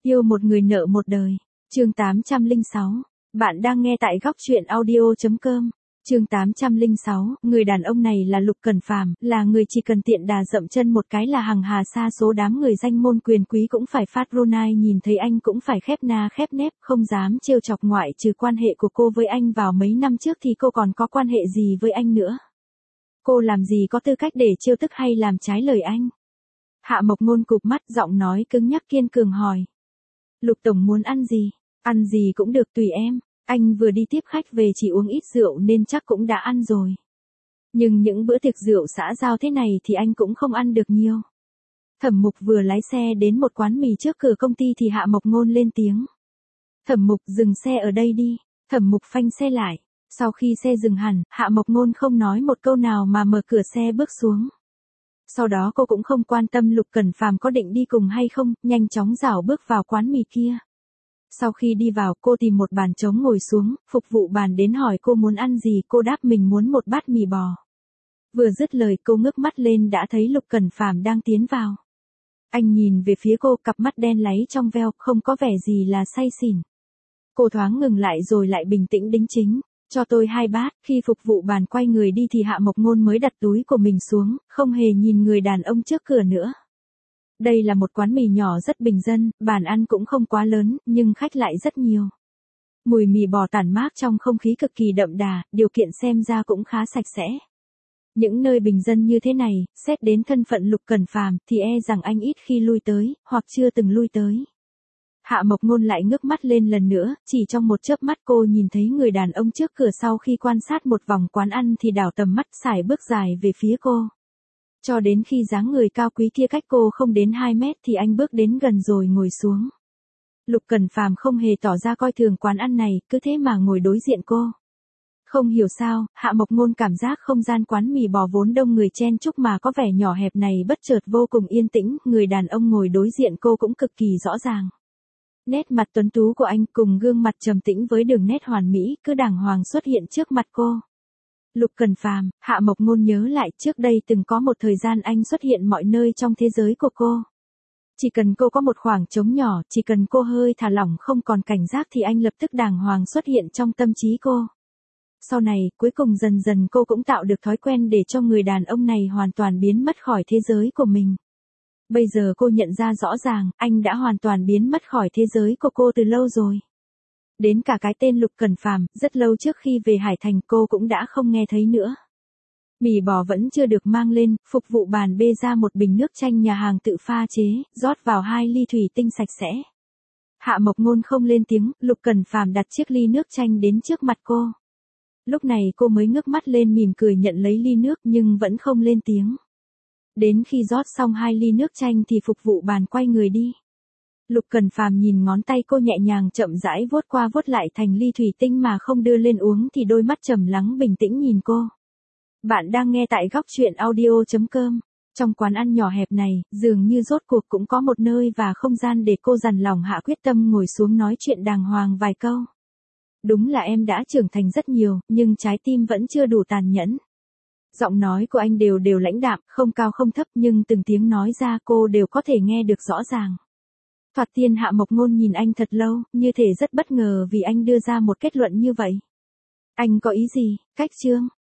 Yêu một người nợ một đời. Chương 806. Bạn đang nghe tại góc truyện audio.com. Chương 806, người đàn ông này là Lục Cẩn Phàm, là người chỉ cần tiện đà dậm chân một cái là hàng hà sa số đám người danh môn quyền quý cũng phải phát run ai nhìn thấy anh cũng phải khép na khép nép, không dám trêu chọc. Ngoại trừ quan hệ của cô với anh vào mấy năm trước thì cô còn có quan hệ gì với anh nữa? Cô làm gì có tư cách để trêu tức hay làm trái lời anh? Hạ Mộc Ngôn cụp mắt, giọng nói cứng nhắc kiên cường hỏi. Lục tổng muốn ăn gì? Ăn gì cũng được, tùy em. Anh vừa đi tiếp khách về chỉ uống ít rượu nên chắc cũng đã ăn rồi. Nhưng những bữa tiệc rượu xã giao thế này thì anh cũng không ăn được nhiều. Thẩm Mục vừa lái xe đến một quán mì trước cửa công ty thì Hạ Mộc Ngôn lên tiếng. Thẩm Mục, dừng xe ở đây đi. Thẩm Mục phanh xe lại. Sau khi xe dừng hẳn, Hạ Mộc Ngôn không nói một câu nào mà mở cửa xe bước xuống. Sau đó cô cũng không quan tâm Lục Cẩn Phàm có định đi cùng hay không, nhanh chóng rảo bước vào quán mì kia. Sau khi đi vào, cô tìm một bàn trống ngồi xuống, phục vụ bàn đến hỏi cô muốn ăn gì, cô đáp mình muốn một bát mì bò. Vừa dứt lời cô ngước mắt lên đã thấy Lục Cẩn Phàm đang tiến vào. Anh nhìn về phía cô, cặp mắt đen láy trong veo, không có vẻ gì là say xỉn. Cô thoáng ngừng lại rồi lại bình tĩnh đính chính. Cho tôi 2 bát. Khi phục vụ bàn quay người đi thì Hạ Mộc Ngôn mới đặt túi của mình xuống, không hề nhìn người đàn ông trước cửa nữa. Đây là một quán mì nhỏ rất bình dân, bàn ăn cũng không quá lớn, nhưng khách lại rất nhiều. Mùi mì bò tản mát trong không khí cực kỳ đậm đà, điều kiện xem ra cũng khá sạch sẽ. Những nơi bình dân như thế này, xét đến thân phận Lục Cẩn Phàm thì e rằng anh ít khi lui tới, hoặc chưa từng lui tới. Hạ Mộc Ngôn lại ngước mắt lên lần nữa, chỉ trong một chớp mắt cô nhìn thấy người đàn ông trước cửa. Sau khi quan sát một vòng quán ăn thì đảo tầm mắt sải bước dài về phía cô. Cho đến khi dáng người cao quý kia cách cô không đến 2 mét thì anh bước đến gần rồi ngồi xuống. Lục Cẩn Phàm không hề tỏ ra coi thường quán ăn này, cứ thế mà ngồi đối diện cô. Không hiểu sao, Hạ Mộc Ngôn cảm giác không gian quán mì bò vốn đông người chen chúc mà có vẻ nhỏ hẹp này bất chợt vô cùng yên tĩnh, người đàn ông ngồi đối diện cô cũng cực kỳ rõ ràng. Nét mặt tuấn tú của anh cùng gương mặt trầm tĩnh với đường nét hoàn mỹ cứ đàng hoàng xuất hiện trước mặt cô. Lục Cẩn Phàm, Hạ Mộc Ngôn nhớ lại trước đây từng có một thời gian anh xuất hiện mọi nơi trong thế giới của cô. Chỉ cần cô có một khoảng trống nhỏ, chỉ cần cô hơi thả lỏng không còn cảnh giác thì anh lập tức đàng hoàng xuất hiện trong tâm trí cô. Sau này, cuối cùng dần dần cô cũng tạo được thói quen để cho người đàn ông này hoàn toàn biến mất khỏi thế giới của mình. Bây giờ cô nhận ra rõ ràng, anh đã hoàn toàn biến mất khỏi thế giới của cô từ lâu rồi. Đến cả cái tên Lục Cẩn Phàm, rất lâu trước khi về Hải Thành cô cũng đã không nghe thấy nữa. Mì bò vẫn chưa được mang lên, phục vụ bàn bê ra một bình nước chanh nhà hàng tự pha chế, rót vào 2 ly thủy tinh sạch sẽ. Hạ Mộc Ngôn không lên tiếng, Lục Cẩn Phàm đặt chiếc ly nước chanh đến trước mặt cô. Lúc này cô mới ngước mắt lên mỉm cười nhận lấy ly nước nhưng vẫn không lên tiếng. Đến khi rót xong 2 ly nước chanh thì phục vụ bàn quay người đi. Lục Cẩn Phàm nhìn ngón tay cô nhẹ nhàng chậm rãi vuốt qua vuốt lại thành ly thủy tinh mà không đưa lên uống thì đôi mắt trầm lắng bình tĩnh nhìn cô. Bạn đang nghe tại góc truyện audio.com. Trong quán ăn nhỏ hẹp này, dường như rốt cuộc cũng có một nơi và không gian để cô dằn lòng hạ quyết tâm ngồi xuống nói chuyện đàng hoàng vài câu. Đúng là em đã trưởng thành rất nhiều, nhưng trái tim vẫn chưa đủ tàn nhẫn. Giọng nói của anh đều lãnh đạm, không cao không thấp nhưng từng tiếng nói ra cô đều có thể nghe được rõ ràng. Thoạt tiên Hạ Mộc Ngôn nhìn anh thật lâu, như thể rất bất ngờ vì anh đưa ra một kết luận như vậy. Anh có ý gì? Cách chương.